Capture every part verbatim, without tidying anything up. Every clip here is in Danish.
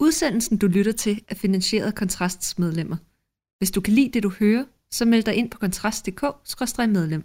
Udsendelsen, du lytter til, er finansieret af Kontrasts medlemmer. Hvis du kan lide det, du hører, så meld dig ind på kontrast punktum d k skråstreg medlem.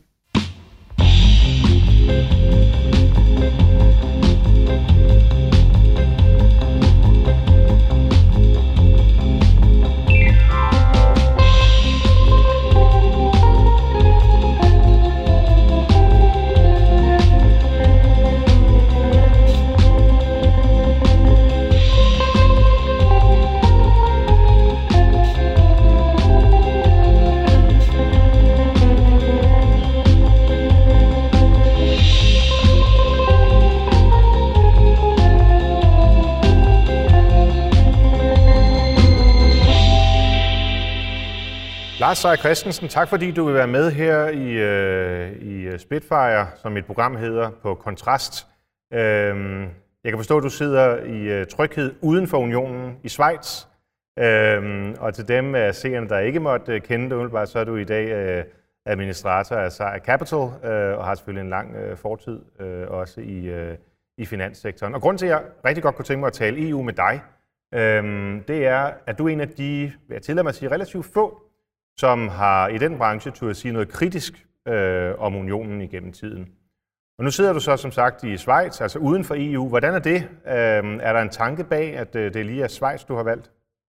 Lars Seier Christensen, tak fordi du vil være med her i, øh, i Spitfire, som mit program hedder, på Kontrast. Øh, jeg kan forstå, at du sidder i øh, tryghed uden for unionen i Schweiz. Øh, og til dem af seerne, der ikke måtte kende det umiddelbart, så er du i dag øh, administrator af Seier Capital, øh, og har selvfølgelig en lang øh, fortid øh, også i, øh, i finanssektoren. Og grunden til, at jeg rigtig godt kunne tænke mig at tale E U med dig, øh, det er, at du er en af de, jeg tillader mig at sige, relativt få, som har i den branche turde sige noget kritisk øh, om unionen igennem tiden. Og nu sidder du så som sagt i Schweiz, altså uden for E U. Hvordan er det? Øh, er der en tanke bag, at øh, det lige er Schweiz, du har valgt?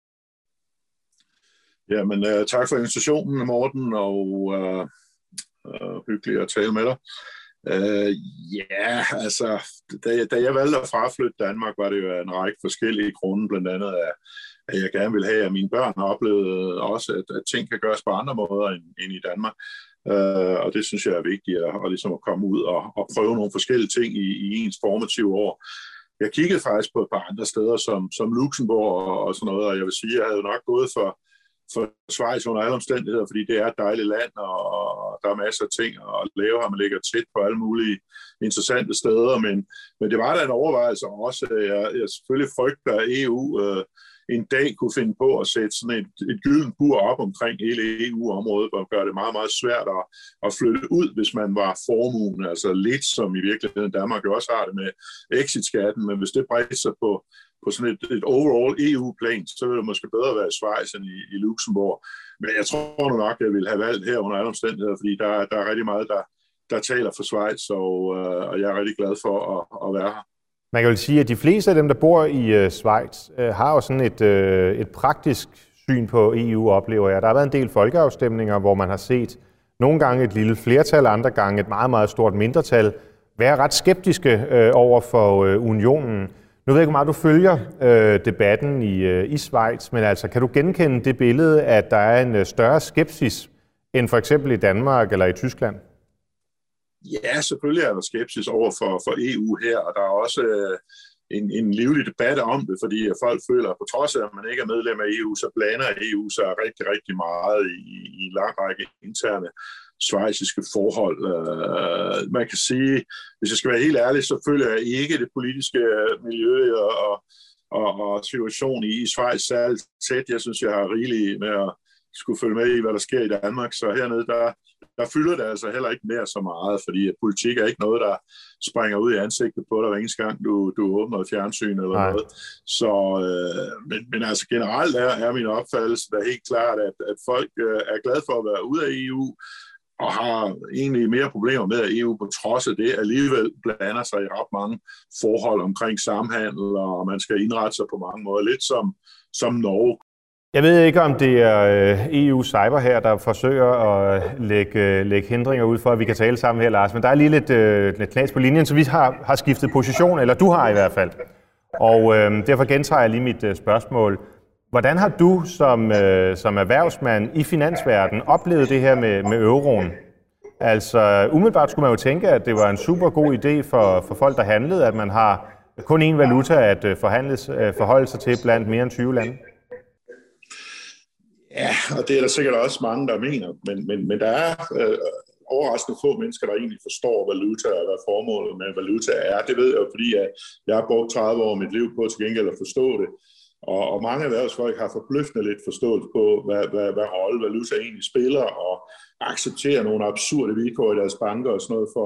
Jamen, øh, tak for invitationen, Morten, og øh, øh, hyggeligt at tale med dig. Øh, ja, altså, da, da jeg valgte at fraflytte Danmark, var det jo en række forskellige grunde, blandt andet at, at jeg gerne vil have, at mine børn har oplevet også, at, at ting kan gøres på andre måder end, end i Danmark. Øh, og det synes jeg er vigtigt, at, at, ligesom at komme ud og, og prøve nogle forskellige ting i, i ens formative år. Jeg kiggede faktisk på et par andre steder, som, som Luxembourg og, og sådan noget, og jeg vil sige, at jeg havde nok gået for for Schweiz under alle omstændigheder, fordi det er et dejligt land, og der er masser af ting at lave her. Man ligger tæt på alle mulige interessante steder, men, men det var da en overvejelse også. Jeg, jeg selvfølgelig frygter, at E U øh, en dag kunne finde på at sætte sådan et, et gyldent bur op omkring hele E U-området, og gøre det meget, meget svært at, at flytte ud, hvis man var formuen. Altså lidt som i virkeligheden Danmark jo også har det med exit-skatten, men hvis det bredte sig på på sådan et, et overall E U-plan, så vil det måske bedre være i Schweiz end i, i Luxembourg. Men jeg tror nu nok, at jeg vil have valgt her under alle omstændigheder, fordi der, der er rigtig meget, der, der taler for Schweiz, og, øh, og jeg er rigtig glad for at, at være her. Man kan jo sige, at de fleste af dem, der bor i uh, Schweiz, uh, har jo sådan et, uh, et praktisk syn på E U, oplever jeg. Der har været en del folkeafstemninger, hvor man har set nogle gange et lille flertal, andre gange et meget, meget stort mindretal, være ret skeptiske uh, over for uh, unionen. Nu ved jeg ikke, hvor meget du følger øh, debatten i, øh, i Schweiz, men altså, kan du genkende det billede, at der er en øh, større skepsis end for eksempel i Danmark eller i Tyskland? Ja, selvfølgelig er der skepsis over for, for E U her, og der er også øh, en, en livlig debat om det, fordi folk føler, at på trods af, at man ikke er medlem af E U, så blander E U sig rigtig, rigtig meget i, i en lang række interne schweiziske forhold. Uh, man kan sige, hvis jeg skal være helt ærlig, så føler jeg ikke det politiske miljø og, og, og situation i Schweiz særligt tæt. Jeg synes, jeg har rigeligt med at skulle følge med i, hvad der sker i Danmark. Så hernede, der, der fylder det altså heller ikke mere så meget, fordi politik er ikke noget, der springer ud i ansigtet på dig hver eneste gang, du, du åbner et fjernsyn eller Nej. noget. Så, øh, men, men altså generelt er, er min opfattelse da helt klart, at, at folk øh, er glade for at være ude af E U, og har egentlig mere problemer med, at E U på trods af det alligevel blander sig i ret mange forhold omkring samhandel, og man skal indrette sig på mange måder, lidt som, som Norge. Jeg ved ikke, om det er E U Cyber her, der forsøger at lægge, lægge hindringer ud for, at vi kan tale sammen her, Lars, men der er lige lidt, lidt knas på linjen, så vi har, har skiftet position, eller du har i hvert fald. Og øh, derfor gentager jeg lige mit øh, spørgsmål. Hvordan har du som, øh, som erhvervsmand i finansverdenen oplevet det her med, med euroen? Altså umiddelbart skulle man jo tænke, at det var en super god idé for, for folk, der handlede, at man har kun én valuta at øh, forhandles, øh, forholde sig til blandt mere end tyve lande. Ja, og det er der sikkert også mange, der mener, men, men, men der er øh, overraskende få mennesker, der egentlig forstår valuta og hvad formålet med valuta er. Det ved jeg, fordi jeg, jeg har brugt tredive år af mit liv på til gengæld at forstå det. Og, og mange erhvervsfolk har forbløffende lidt forståelse på, hvad, hvad, hvad rolle valuta egentlig spiller, og accepterer nogle absurde vilkår i deres banker og sådan noget for,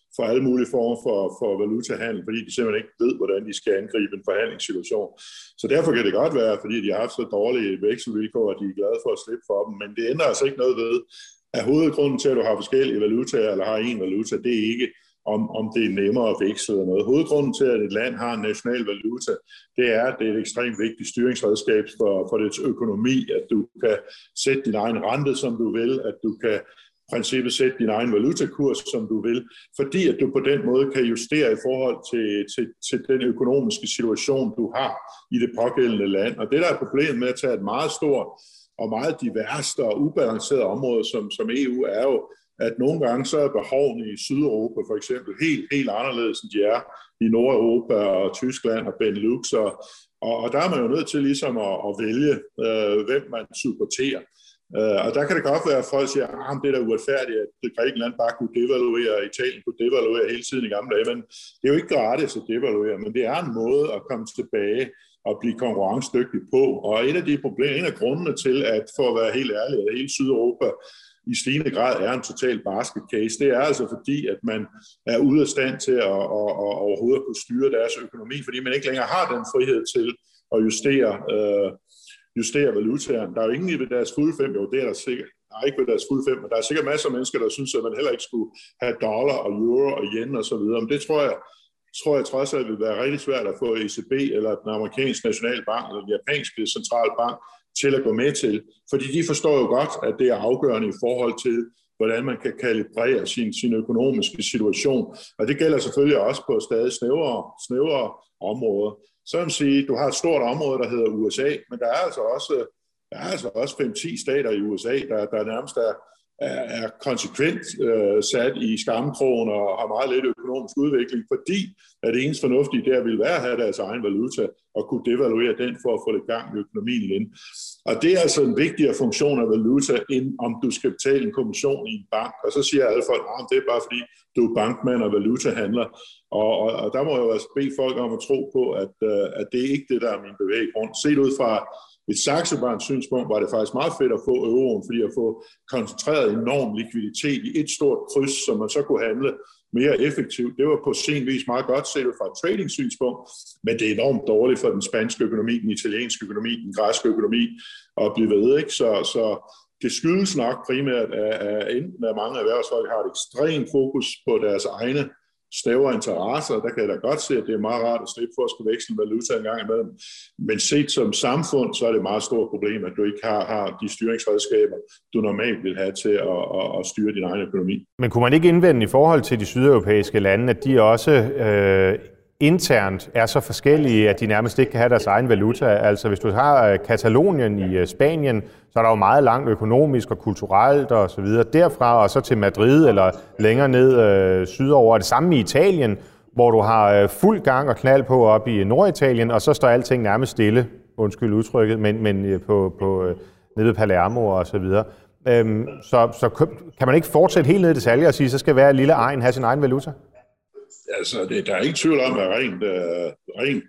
for alle mulige former for, for valutahandel, fordi de simpelthen ikke ved, hvordan de skal angribe en forhandlingssituation. Så derfor kan det godt være, fordi de har haft så dårlige vekselvilkår, at de er glade for at slippe for dem, men det ændrer altså ikke noget ved, at hovedgrunden til, at du har forskellige valutaer, eller har en valuta, det er ikke, om, om det er nemmere at veksle eller noget. Hovedgrunden til, at et land har en national valuta, det er, at det er et ekstremt vigtigt styringsredskab for, for dets økonomi, at du kan sætte din egen rente, som du vil, at du kan i princippet sætte din egen valutakurs, som du vil, fordi at du på den måde kan justere i forhold til, til, til den økonomiske situation, du har i det pågældende land. Og det, der er problemet med at tage et meget stort og meget diverst og ubalanceret område, som, som E U, er jo, at nogle gange så er behovene i Sydeuropa for eksempel helt, helt anderledes, end de er i Nordeuropa og Tyskland og Benelux. Og, og der er man jo nødt til ligesom at, at vælge, øh, hvem man supporterer. Uh, og der kan det godt være, at folk siger, at det er da uretfærdigt, at Grækenland bare kunne devaluere, og Italien kunne devaluere hele tiden i gamle dage, men det er jo ikke gratis at devaluere, men det er en måde at komme tilbage og blive konkurrencedygtig på. Og et af de problemer, en af grundene til, at for at være helt ærlig, at hele Sydeuropa i stigende grad er en total basket case, det er altså fordi, at man er ude af stand til at, at, at overhovedet kunne styre deres økonomi, fordi man ikke længere har den frihed til at justere uh, justere valutaen. Der er jo ingen ved deres fulde fem, jo det er der sikkert, der er ikke ved deres fulde fem, men der er sikkert masser af mennesker, der synes, at man heller ikke skulle have dollar og euro og yen og så videre. Men det tror jeg, tror jeg trods alt vil være rigtig svært at få E C B eller den amerikanske nationalbank eller den japanske centralbank til at gå med til. Fordi de forstår jo godt, at det er afgørende i forhold til, hvordan man kan kalibrere sin, sin økonomiske situation. Og det gælder selvfølgelig også på stadig snævere, snævere områder. Så vil man sige, du har et stort område, der hedder U S A, men der er altså også, der er altså også fem til ti stater i U S A, der, der nærmest er, er, er konsekvent øh, sat i skammekrogen og har meget lidt økonomisk udvikling, fordi at det eneste fornuftige der vil være at have deres egen valuta og kunne devaluere den for at få det gang i økonomien igen. Og det er altså en vigtigere funktion af valuta, end om du skal betale en kommission i en bank. Og så siger alle folk, at det er bare fordi, du er bankmand og valutahandler. Og, og, og der må jeg jo altså bede folk om at tro på, at, uh, at det er ikke det, der er min bevæggrund. Set ud fra et Saxo Bank synspunkt var det faktisk meget fedt at få euroen, fordi at få koncentreret enorm likviditet i et stort kryds, som man så kunne handle mere effektivt. Det var på sin vis meget godt set ud fra et trading synspunkt, men det er enormt dårligt for den spanske økonomi, den italienske økonomi, den græske økonomi at blive ved. Ikke? Så, så det skyldes nok primært, at enten at mange erhvervsfolk har et ekstremt fokus på deres egne snævre interesser. Der kan jeg da godt se, at det er meget rart at slippe for at skulle veksle valuta en gang imellem. Men set som samfund, så er det et meget stort problem, at du ikke har, har de styringsredskaber, du normalt vil have til at, at, at styre din egen økonomi. Men kunne man ikke indvende i forhold til de sydeuropæiske lande, at de også øh, internt er så forskellige, at de nærmest ikke kan have deres egen valuta? Altså hvis du har Katalonien i Spanien, så er der jo meget langt økonomisk og kulturelt og så videre derfra, og så til Madrid eller længere ned øh, sydover. Det samme i Italien, hvor du har øh, fuld gang og knald på op i Norditalien, og så står alting nærmest stille, undskyld udtrykket, men, men øh, på, på øh, nede ved Palermo og så videre. Øhm, så, så kan man ikke fortsætte helt ned i detaljer og sige, så skal hver lille egen have sin egen valuta? Altså, det, der er ikke tvivl om, at rent, øh, rent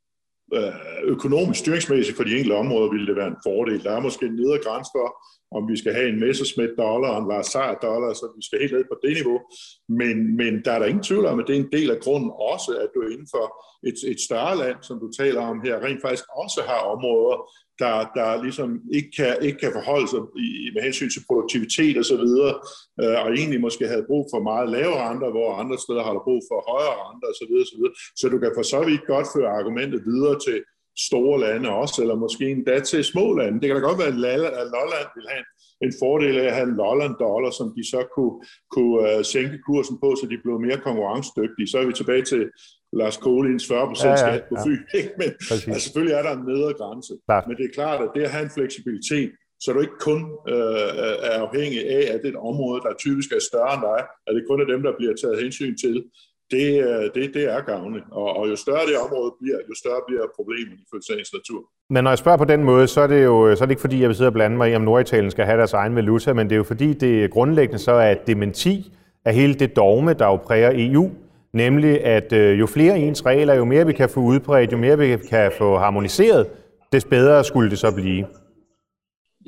øh, økonomisk styringsmæssigt for de enkelte områder ville det være en fordel. Der er måske en nedre grænse for, om vi skal have en Messerschmitt dollar og en Lazar dollar, så vi skal helt ned på det niveau. Men, men der er der ingen tvivl om, at det er en del af grunden også, at du inden for et, et større land, som du taler om her, rent faktisk også har områder, der, der ligesom ikke kan, ikke kan forholde sig i, med hensyn til produktivitet og så videre, øh, og egentlig måske havde brug for meget lave renter, hvor andre steder har du brug for højere renter og så videre, så videre. Så du kan for så vidt godt føre argumentet videre til store lande også, eller måske endda til små lande. Det kan da godt være, at Lolland vil have en fordel af at have en Lolland-dollar, som de så kunne, kunne uh, sænke kursen på, så de blev mere konkurrencedygtige. Så er vi tilbage til Lars Kohlins fyrre procent ja, ja, skat på ja. Fyn. Men altså, selvfølgelig er der en nedre grænse. Klar. Men det er klart, at det at have en fleksibilitet, så du ikke kun øh, er afhængig af, at det er et område, der typisk er større end dig, at det kun er dem, der bliver taget hensyn til, det, det, det er gavnligt. Og, og jo større det område bliver, jo større bliver problemet i sagens natur. Men når jeg spørger på den måde, så er det jo så er det ikke fordi, jeg vil sidde og blande mig i, om Norditalien skal have deres egen valuta, men det er jo fordi, det grundlæggende så er et dementi af hele det dogme, der jo præger E U, nemlig at øh, jo flere ens regler, jo mere vi kan få udbredt, jo mere vi kan få harmoniseret, des bedre skulle det så blive.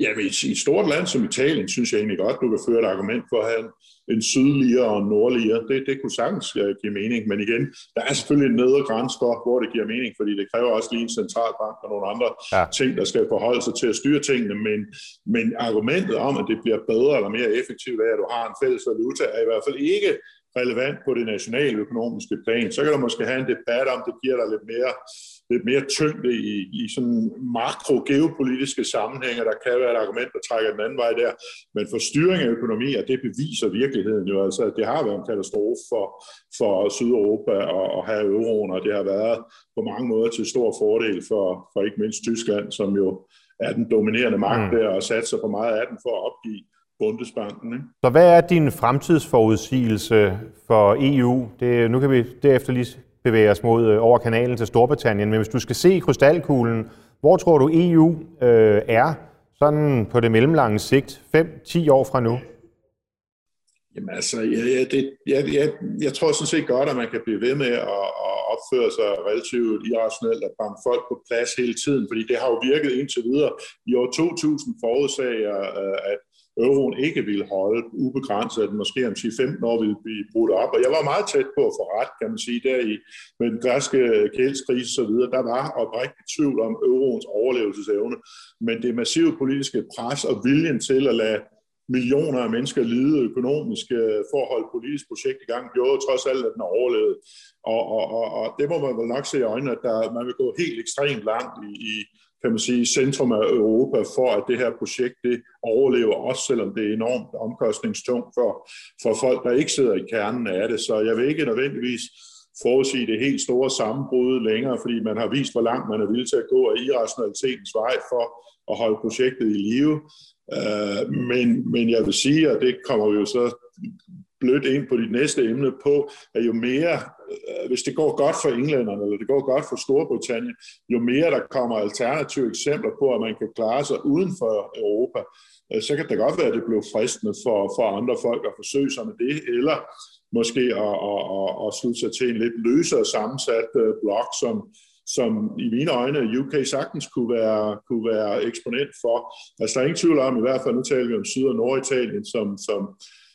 Ja, men i et stort land som Italien, synes jeg egentlig godt, du kan føre et argument for at have en, en sydligere og en nordligere. Det, det kunne sagtens give mening, men igen, der er selvfølgelig en nedre grænse for, hvor det giver mening, fordi det kræver også lige en centralbank og nogle andre ja. ting, der skal forholde sig til at styre tingene, men, men argumentet om, at det bliver bedre eller mere effektivt af, at du har en fælles valuta, er i hvert fald ikke relevant på det nationale økonomiske plan. Så kan du måske have en debat om, det giver dig lidt mere lidt mere tyngde i, i sådan makro-geopolitiske sammenhænge, der kan være et argument, der trækker den anden vej der. Men for styring af økonomi, og det beviser virkeligheden jo, altså at det har været en katastrofe for, for Sydeuropa at, at have euroen, og det har været på mange måder til stor fordel for, for ikke mindst Tyskland, som jo er den dominerende magt mm. der, og satser på meget af den for at opgive Bundesbanken. Ikke? Så hvad er din fremtidsforudsigelse for E U? Det, nu kan vi derefter lige bevæge os mod over kanalen til Storbritannien, men hvis du skal se krystalkuglen, hvor tror du E U øh, er sådan på det mellemlange sigt, fem til ti år fra nu? Jamen altså, ja, ja, det, ja, ja, jeg tror sådan set godt, at man kan blive ved med at, at opføre sig relativt irrationelt og banke folk på plads hele tiden, fordi det har jo virket indtil videre. I år to tusind forudsagde jeg, at euroen ikke ville holde ubegrænset, at den måske om ti til femten år ville blive brudt op. Og jeg var meget tæt på at få ret, kan man sige, der i med den græske gældskrise og så videre. Der var oprigtigt tvivl om euroens overlevelsesevne, men det massive politiske pres og viljen til at lade millioner af mennesker lide økonomisk for at holde politisk projekt i gang, gjorde trods alt, at den overlevede. Og, og, og, og det må man vel nok se i øjnene, at der, man vil gå helt ekstremt langt i, i kan man sige, centrum af Europa, for at det her projekt det overlever, også selvom det er enormt omkostningstungt for, for folk, der ikke sidder i kernen af det. Så jeg vil ikke nødvendigvis forudsige det helt store sammenbrud længere, fordi man har vist, hvor langt man er villig til at gå af irrationalitetens vej for at holde projektet i live. Men, men jeg vil sige, og det kommer vi jo så blødt ind på dit næste emne på, at jo mere, hvis det går godt for englænderne, eller det går godt for Storbritannien, jo mere der kommer alternative eksempler på, at man kan klare sig uden for Europa, så kan det godt være, at det bliver fristende for, for andre folk at forsøge sig med det, eller måske at, at, at, at slutte sig til en lidt løsere sammensat blok, som, som i mine øjne U K sagtens kunne være, kunne være eksponent for. Altså der er ingen tvivl om, i hvert fald nu taler vi om Syd- og Norditalien, som, som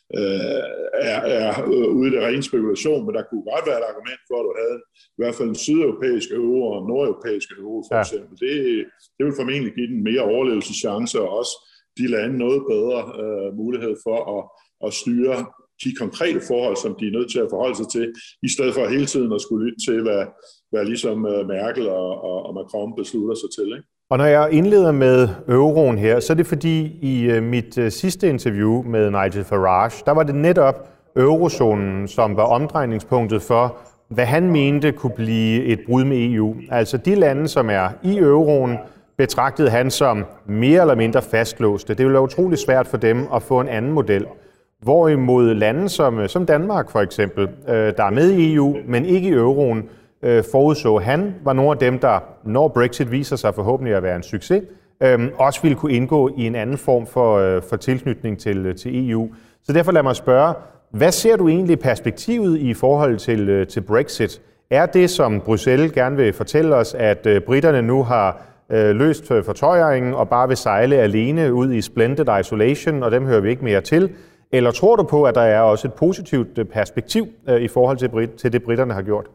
øh, er, er ude i det rene spekulation, men der kunne godt være et argument for, at du havde i hvert fald en sydeuropæisk euro og en nordeuropæisk euro for ja. eksempel. Det, det vil formentlig give den mere overlevelseschance, og også de lande noget bedre øh, mulighed for at, at styre de konkrete forhold, som de er nødt til at forholde sig til, i stedet for hele tiden at skulle lytte til, hvad, hvad ligesom Merkel og, og, og Macron beslutter sig til. Ikke? Og når jeg indleder med euroen her, så er det fordi i mit sidste interview med Nigel Farage, der var det netop eurozonen, som var omdrejningspunktet for, hvad han mente kunne blive et brud med E U. Altså de lande, som er i euroen, betragtede han som mere eller mindre fastlåste. Det ville være utrolig svært for dem at få en anden model. Hvorimod lande som, som Danmark for eksempel, øh, der er med i E U, men ikke i euroen, øh, forudså han, var nogle af dem, der, når Brexit viser sig forhåbentlig at være en succes, øh, også ville kunne indgå i en anden form for, øh, for tilknytning til, til E U. Så derfor lad mig spørge, hvad ser du egentlig perspektivet i forhold til, øh, til Brexit? Er det, som Bruxelles gerne vil fortælle os, at øh, britterne nu har øh, løst fortøjringen og bare vil sejle alene ud i splendid isolation, og dem hører vi ikke mere til? Eller tror du på, at der er også et positivt perspektiv øh, i forhold til, Brit- til det, britterne har gjort?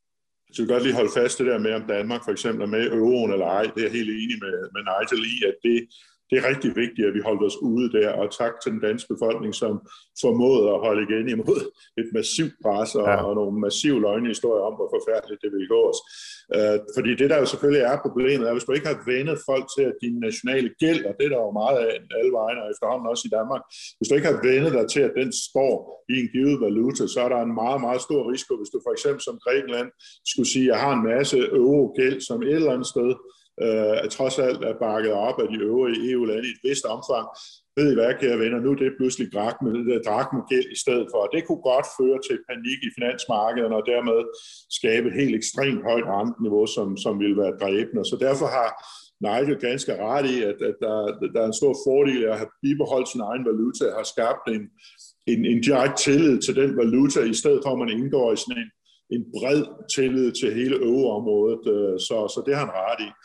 Jeg vil godt lige holde fast det der med, om Danmark for eksempel er med i euroen eller ej. Det er jeg helt enig med, med Nigel i, at det, det er rigtig vigtigt, at vi holder os ude der. Og tak til den danske befolkning, som formåede at holde igen imod et massivt pres og, ja. og nogle massive løgnehistorier om, hvor forfærdeligt det ville gå os. Uh, fordi det der jo selvfølgelig er problemet, er, hvis du ikke har vendet folk til, at din nationale gæld, og det er der jo meget af alle vegne, og efterhånden også i Danmark, hvis du ikke har vendet dig til, at den står i en givet valuta, så er der en meget, meget stor risiko, hvis du for eksempel som Grækenland skulle sige, at jeg har en masse euro-gæld, som et eller andet sted uh, trods alt er bakket op af de øvrige E U-lande i et vist omfang. Ved I hvad, kære venner, nu er det pludselig drakmegæld i stedet for. Det kunne godt føre til panik i finansmarkederne og dermed skabe et helt ekstremt højt renteniveau, som, som ville være dræbende. Så derfor har Nigel ganske ret i, at, at der, der er en stor fordel at have bibeholdt sin egen valuta og har skabt en, en, en direkte tillid til den valuta, i stedet for at man indgår i sådan en, en bred tillid til hele euroområdet. Så, så det har han ret i.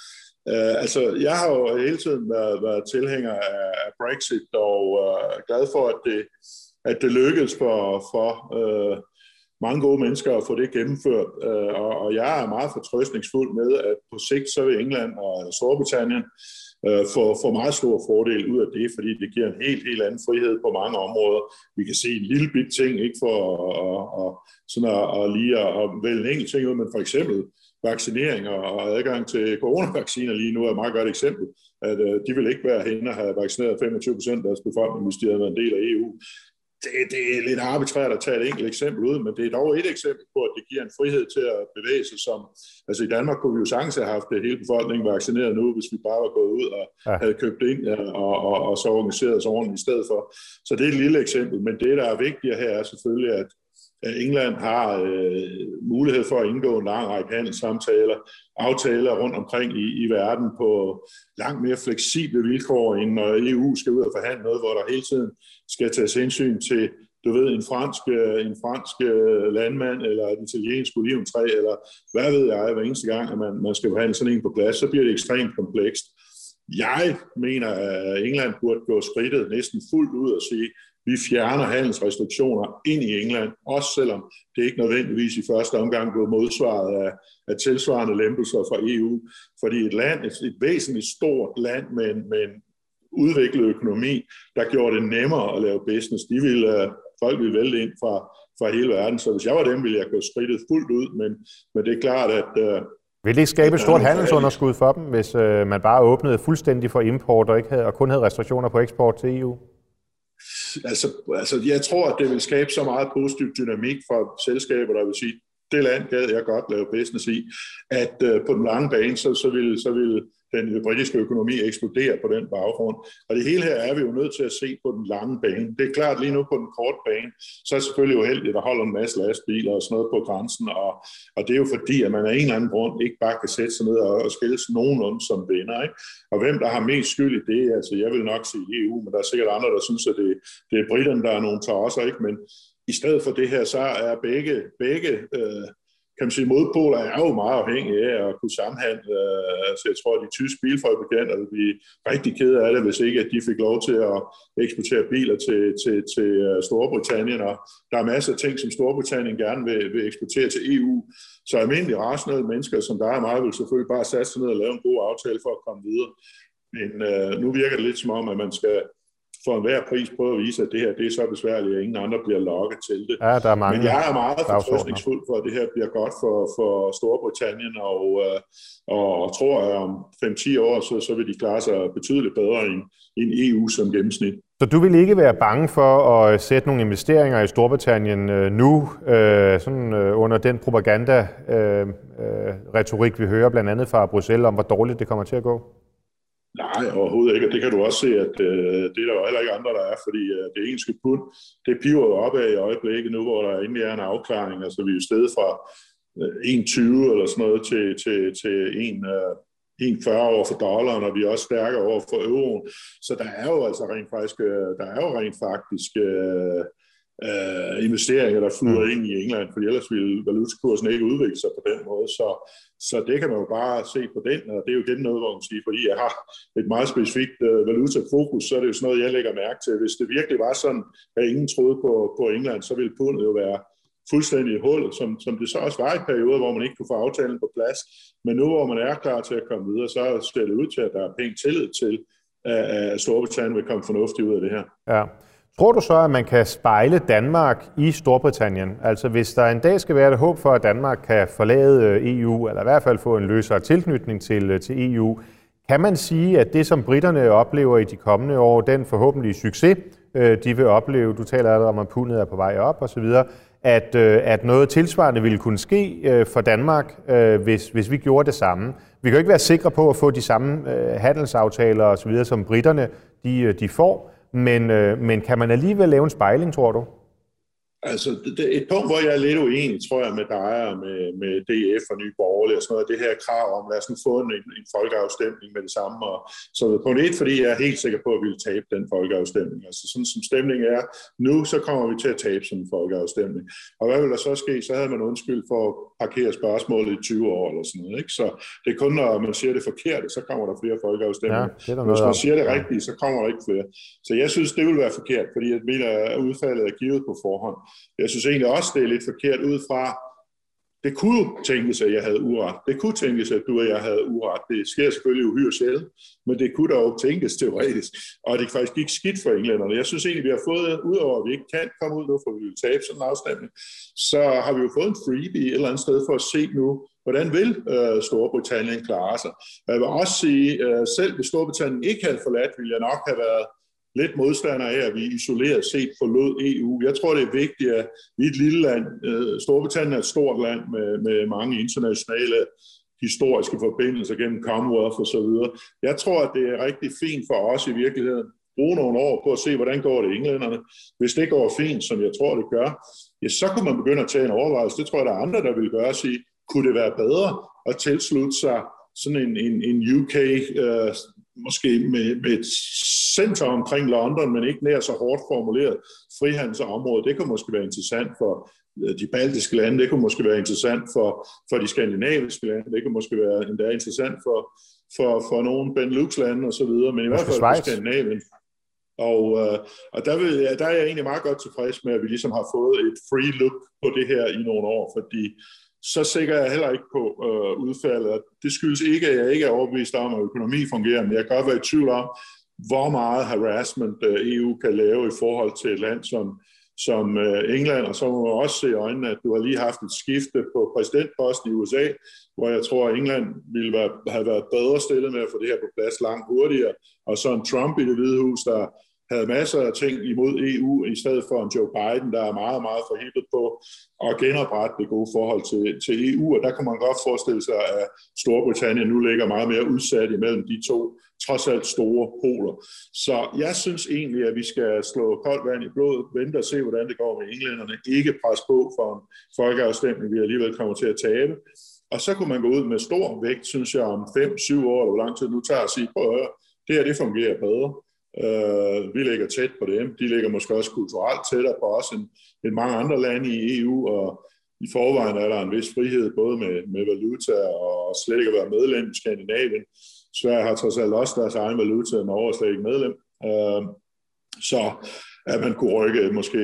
Uh, altså, jeg har jo hele tiden været, været tilhænger af, af Brexit, og uh, glad for, at det, at det lykkedes for, for uh, mange gode mennesker at få det gennemført. Uh, og, og jeg er meget fortrøstningsfuld med, at på sigt så vil England og Storbritannien uh, få, få meget stor fordel ud af det, fordi det giver en helt, helt anden frihed på mange områder. Vi kan se en lille bit ting, ikke for at, at, sådan at, at lige at, at vælge en enkelt ting ud, men for eksempel vaccinering og adgang til coronavacciner lige nu er et meget godt eksempel, at øh, de vil ikke være henne og have vaccineret femogtyve procent af deres befolkning, hvis de havde været en del af E U. Det, det er lidt arbitrært at tage et enkelt eksempel ud, men det er dog et eksempel på, at det giver en frihed til at bevæge sig som... Altså i Danmark kunne vi jo sagtens have haft hele befolkningen vaccineret nu, hvis vi bare var gået ud og ja. havde købt ind og, og, og så organiseret os ordentligt i stedet for. Så det er et lille eksempel, men det, der er vigtigt her, er selvfølgelig, at England har øh, mulighed for at indgå en lang række handelssamtaler, aftaler rundt omkring i, i verden på langt mere fleksible vilkår, end når E U skal ud og forhandle noget, hvor der hele tiden skal tages hensyn til, du ved, en fransk, en fransk landmand eller et italiensk oliventræ, eller hvad ved jeg, hver eneste gang, at man, man skal forhandle sådan en på plads, så bliver det ekstremt komplekst. Jeg mener, at England burde gå skridtet næsten fuldt ud og sige, vi fjerner handelsrestriktioner ind i England, også selvom det ikke nødvendigvis i første omgang blev modsvaret af, af tilsvarende lempelser fra E U. Fordi et land, et, et væsentligt stort land med en, med en udviklet økonomi, der gjorde det nemmere at lave business, de ville, folk ville vælte ind fra, fra hele verden. Så hvis jeg var dem, ville jeg gå skridtet fuldt ud, men, men det er klart, at... Vil det ikke skabe et stort handelsunderskud for dem, hvis øh, man bare åbnede fuldstændig for import og, ikke havde, og kun havde restriktioner på eksport til E U? Altså, altså, jeg tror, at det vil skabe så meget positiv dynamik for selskaber, der vil sige, det land gad jeg godt lave business i, at uh, på den lange bane, så, så, vil, så vil den britiske økonomi eksplodere på den baggrund. Og det hele her er vi jo nødt til at se på den lange bane. Det er klart lige nu på den korte bane, så er det selvfølgelig uheldigt, at der holder en masse lastbiler og sådan noget på grænsen, og, og det er jo fordi, at man af en eller anden grund ikke bare kan sætte sig ned og, og skilles nogenlunde som vinder. Ikke? Og hvem der har mest skyld i det, altså jeg vil nok sige E U, men der er sikkert andre, der synes, at det, det er britterne, der er nogle tosser, ikke? Men i stedet for det her, så er begge, begge øh, kan man sige, modpoler er jo meget afhængige af at kunne samhandle. Altså jeg tror, at de tyske bilfabrikanter vil blive rigtig kede af det, hvis ikke at de fik lov til at eksportere biler til, til, til Storbritannien. Og der er masser af ting, som Storbritannien gerne vil, vil eksportere til E U. Så almindelige rationelle mennesker, som der er meget, vil selvfølgelig bare sætte sig ned og lave en god aftale for at komme videre. Men øh, nu virker det lidt som om, at man skal for enhver pris prøve at vise, at det her det er så besværligt, at ingen andre bliver lokket til det. Ja, der er mange. Men jeg er meget fortrøstningsfuld for, at det her bliver godt for, for Storbritannien, og, øh, og, og tror, at om fem til ti år, så, så vil de klare sig betydeligt bedre end, end E U som gennemsnit. Så du vil ikke være bange for at sætte nogle investeringer i Storbritannien øh, nu, øh, sådan, øh, under den propaganda-retorik, øh, øh, vi hører blandt andet fra Bruxelles, om hvor dårligt det kommer til at gå? Nej, overhovedet ikke, og det kan du også se, at øh, det er der jo heller ikke andre, der er, fordi øh, det engelske pund, det piver jo opad i øjeblikket nu, hvor der endelig er en afklaring, altså vi er jo stedet fra øh, en komma tyve eller sådan noget til, til, til en komma fyrre over for dollaren, og vi er også stærkere over for euroen, så der er jo altså rent faktisk, der er jo rent faktisk øh, øh, investeringer, der flyder ind i England, for ellers ville valutakursen ikke udvikle sig på den måde, så Så det kan man jo bare se på den, og det er jo igen noget, hvor man siger, fordi jeg har et meget specifikt uh, valutafokus, så er det jo sådan noget, jeg lægger mærke til. Hvis det virkelig var sådan, at ingen troede på, på England, så ville pundet jo være fuldstændig hul, som, som det så også var i perioder, hvor man ikke kunne få aftalen på plads. Men nu, hvor man er klar til at komme videre, så ser det ud til, at der er pænt tillid til, at Storbritannien vil komme fornuftigt ud af det her. Ja. Tror du så, at man kan spejle Danmark i Storbritannien? Altså hvis der en dag skal være et håb for, at Danmark kan forlade E U, eller i hvert fald få en løsere tilknytning til, til E U, kan man sige, at det, som britterne oplever i de kommende år, den forhåbentlige succes, de vil opleve, du taler allerede om, at pundet er på vej op osv., at, at noget tilsvarende ville kunne ske for Danmark, hvis, hvis vi gjorde det samme. Vi kan jo ikke være sikre på at få de samme handelsaftaler osv., som britterne de, de får, Men, øh, men kan man alligevel lave en spejling, tror du? Altså, det, et punkt, hvor jeg er lidt uenig, tror jeg, med dig og med, med D F og Nye Borgerlige og sådan noget, det her krav om, lad os nu få en, en folkeafstemning med det samme. Og, så punkt et, fordi jeg er helt sikker på, at vi vil tabe den folkeafstemning. Altså, sådan som stemningen er nu, så kommer vi til at tabe sådan en folkeafstemning. Og hvad vil der så ske? Så havde man undskyld for et parkere spørgsmålet i tyve år eller sådan noget. Ikke? Så det er kun, når man siger det forkerte, så kommer der flere folkeafstemninger. Ja, hvis man siger det rigtigt, så kommer der ikke flere. Så jeg synes, det vil være forkert, fordi at udfaldet er givet på forhånd. Jeg synes egentlig også, det er lidt forkert ud fra, det kunne tænkes, at jeg havde uret. Det kunne tænkes, at du og jeg havde uret. Det sker selvfølgelig uhyre sjældent, men det kunne dog tænkes teoretisk. Og det faktisk gik skidt for englænderne. Jeg synes egentlig, vi har fået, udover at vi ikke kan komme ud nu, for vi vil tabe sådan en afstemning, så har vi jo fået en freebie et eller andet sted for at se nu, hvordan vil øh, Storbritannien klare sig. Jeg vil også sige, øh, selv hvis Storbritannien ikke havde forladt, ville jeg nok have været lidt modstander af, at vi isoleret set forlod E U. Jeg tror, det er vigtigt, at vi er et lille land. Storbritannien er et stort land med, med mange internationale historiske forbindelser gennem Commonwealth og så videre. Jeg tror, at det er rigtig fint for os i virkeligheden. Bruge nogle år på at se, hvordan går det englænderne. Hvis det går fint, som jeg tror, det gør, ja, så kunne man begynde at tage en overvejelse. Det tror jeg, der er andre, der vil gøre, at sige, kunne det være bedre at tilslutte sig sådan en, en, en U K, øh, måske med, med et center omkring London, men ikke nær så hårdt formuleret frihandelsområde. Det kunne måske være interessant for de baltiske lande, det kunne måske være interessant for, for de skandinaviske lande, det kunne måske være endda interessant for, for, for nogle Benelux-lande og så videre, men i hvert fald for Skandinavien. Og, øh, og der, vil jeg, der er jeg egentlig meget godt tilfreds med, at vi ligesom har fået et free look på det her i nogle år, fordi så sikker jeg heller ikke på øh, udfaldet. Det skyldes ikke, at jeg ikke er overbevist om, at økonomi fungerer, men jeg kan godt være i tvivl om, hvor meget harassment øh, E U kan lave i forhold til et land som, som øh, England, og så må man også se i øjnene, at du har lige haft et skifte på præsidentposten i U S A, hvor jeg tror, at England ville være, have været bedre stillet med at få det her på plads langt hurtigere, og så en Trump i Det Hvide Hus, der havde masser af ting imod E U, i stedet for en Joe Biden, der er meget, meget forhippet på at genoprette det gode forhold til, til E U, og der kan man godt forestille sig, at Storbritannien nu ligger meget mere udsat imellem de to trods alt store poler. Så jeg synes egentlig, at vi skal slå koldt vand i blodet, vente og se, hvordan det går med englænderne, ikke presse på for en folkeafstemning, vi alligevel kommer til at tabe. Og så kunne man gå ud med stor vægt, synes jeg, om fem, syv år, eller hvor lang tid nu tager at sige, prøv at høre, det her, det fungerer bedre. Uh, vi ligger tæt på dem. De ligger måske også kulturelt tættere på os end, end mange andre lande i E U, og i forvejen er der en vis frihed, både med, med valuta og slet ikke at være medlem i Skandinavien. Sverige har trods alt også deres egen valuta, og Norge er slet ikke medlem. Uh, så at man kunne rykke måske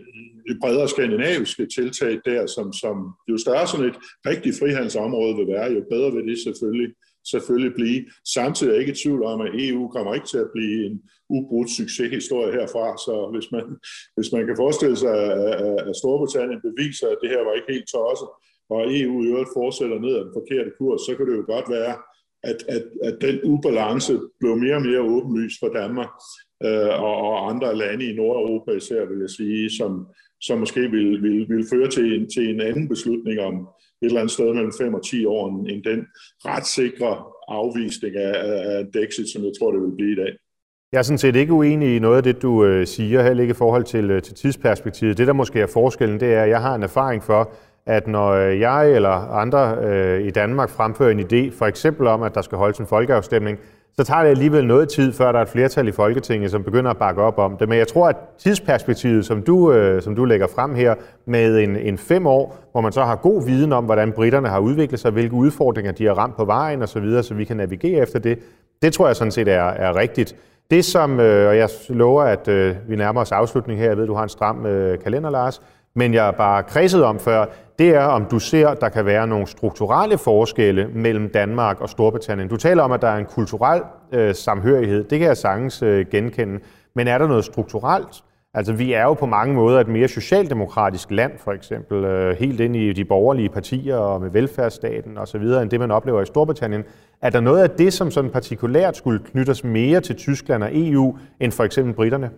et bredere skandinaviske tiltag der, som, som jo større sådan et rigtigt frihandelsområde vil være, jo bedre vil det selvfølgelig selvfølgelig blive. Samtidig er jeg ikke i tvivl om, at E U kommer ikke til at blive en ubrudt succeshistorie herfra, så hvis man, hvis man kan forestille sig, at Storbritannien beviser, at det her var ikke helt tosset, og E U i øvrigt fortsætter ned ad den forkerte kurs, så kan det jo godt være, at, at, at den ubalance blev mere og mere åbenlyst for Danmark øh, og, og andre lande i Nordeuropa især, vil jeg sige, som, som måske vil, vil, vil føre til en, til en anden beslutning om et eller andet sted mellem fem og ti år, end den ret sikre afvisning af, af Brexit, som jeg tror, det vil blive i dag. Jeg er sådan set ikke uenig i noget af det, du øh, siger, heller ikke i forhold til, øh, til tidsperspektivet. Det, der måske er forskellen, det er, at jeg har en erfaring for, at når jeg eller andre øh, i Danmark fremfører en idé, for eksempel om, at der skal holdes en folkeafstemning, så tager det alligevel noget tid, før der er et flertal i Folketinget, som begynder at bakke op om det. Men jeg tror, at tidsperspektivet, som du, øh, som du lægger frem her, med en, en fem år, hvor man så har god viden om, hvordan britterne har udviklet sig, hvilke udfordringer de har ramt på vejen osv., så vi kan navigere efter det, det tror jeg sådan set er, er rigtigt. Det som, øh, og jeg lover, at øh, vi nærmer os afslutning her, jeg ved, du har en stram øh, kalender, Lars, men jeg er bare kredset om før, det er, om du ser, der kan være nogle strukturelle forskelle mellem Danmark og Storbritannien. Du taler om, at der er en kulturel øh, samhørighed. Det kan jeg sagtens øh, genkende. Men er der noget strukturelt? Altså, vi er jo på mange måder et mere socialdemokratisk land, for eksempel, øh, helt ind i de borgerlige partier og med velfærdsstaten osv., end det, man oplever i Storbritannien. Er der noget af det, som sådan partikulært skulle knyttes mere til Tyskland og E U, end for eksempel britterne?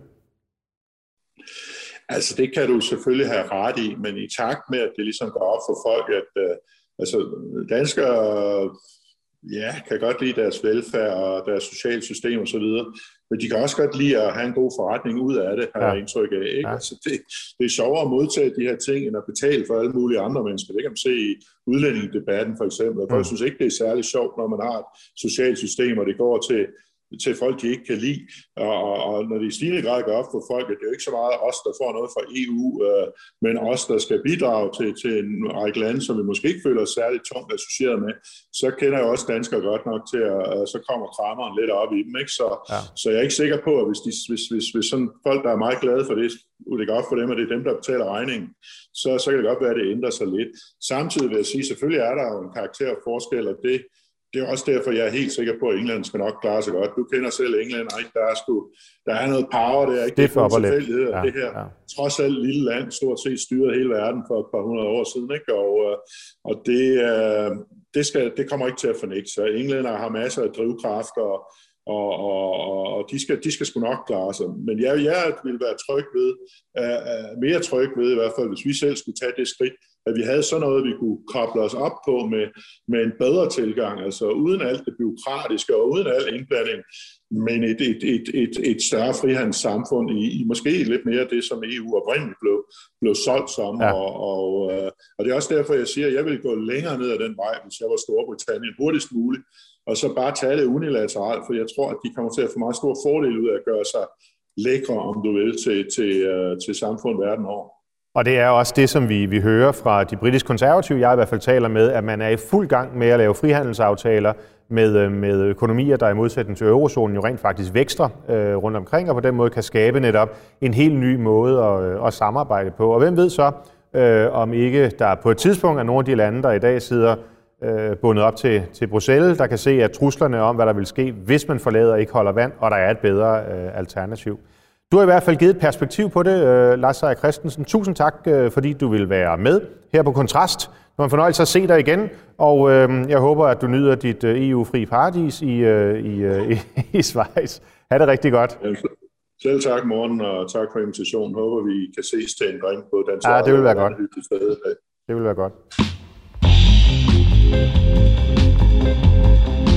Altså, det kan du selvfølgelig have ret i, men i takt med, at det ligesom går op for folk, at øh, altså, danskere ja, kan godt lide deres velfærd og deres sociale system og så videre, men de kan også godt lide at have en god forretning ud af det, har jeg ja. indtryk af. Ikke? Ja. Altså, det, det er sjovere at modtage de her ting, end at betale for alle mulige andre mennesker. Det kan man se i udlændingedebatten for eksempel. Og folk synes ikke, det er særlig sjovt, når man har et socialt system, og det går til til folk, de ikke kan lide. Og, og, og når det i stigende grad går op for folk, at det er jo ikke så meget os, der får noget fra E U, øh, men os, der skal bidrage til, til en række lande, som vi måske ikke føler os særligt tungt associeret med, så kender jeg også danskere godt nok til, at uh, så kommer krameren lidt op i dem. Ikke? Så, ja. så jeg er ikke sikker på, at hvis, de, hvis, hvis, hvis sådan folk, der er meget glade for det, det går op for dem, og det er dem, der betaler regningen, så, så kan det godt være, at det ændrer sig lidt. Samtidig vil jeg sige, selvfølgelig er der jo en karakterforskel, og det Det er også derfor, jeg er helt sikker på, at England skal nok klare sig godt. Du kender selv England, og der er, sgu, der er noget power der. Ikke? Det er for tilfældighed, ja, det her, ja. Trods alt lille land, stort set styret hele verden for et par hundrede år siden. Ikke? Og, og det, det, skal, det kommer ikke til at fornægte sig. Englænder har masser af drivkraft, og, og, og, og de, skal, de skal sgu nok klare sig. Men jeg, jeg vil være tryg ved, uh, mere tryg ved i hvert fald, hvis vi selv skulle tage det skridt, at vi havde sådan noget, vi kunne koble os op på med, med en bedre tilgang, altså uden alt det bureaukratiske og uden al indblanding, men et, et, et, et, et større frihandelssamfund i, i måske lidt mere det, som E U oprindeligt blev, blev solgt som. Ja. Og, og, og det er også derfor, jeg siger, at jeg vil gå længere ned ad den vej, hvis jeg var Storbritannien hurtigst muligt, og så bare tage det unilateralt, for jeg tror, at de kommer til at få meget stor fordel ud af at gøre sig lækre, om du vil, til, til, til samfund verden over. Og det er også det, som vi, vi hører fra de britiske konservative, jeg i hvert fald taler med, at man er i fuld gang med at lave frihandelsaftaler med, med økonomier, der i modsætning til eurozonen jo rent faktisk vækster øh, rundt omkring, og på den måde kan skabe netop en helt ny måde at, at samarbejde på. Og hvem ved så, øh, om ikke der på et tidspunkt er nogle af de lande, der i dag sidder øh, bundet op til, til Bruxelles, der kan se, at truslerne om, hvad der vil ske, hvis man forlader, ikke holder vand, og der er et bedre øh, alternativ. Du har i hvert fald givet et perspektiv på det, øh, Lars Seier Christensen. Tusind tak, øh, fordi du vil være med her på Kontrast. Det var en fornøjelse at se dig igen, og øh, jeg håber, at du nyder dit øh, E U-fri paradis i, øh, i, øh, i Schweiz. Ha' det rigtig godt. Selv tak, Morten, og tak for invitationen. Håber, vi kan ses til en drink på Dansk. Ja, det vil være godt. Det vil være godt.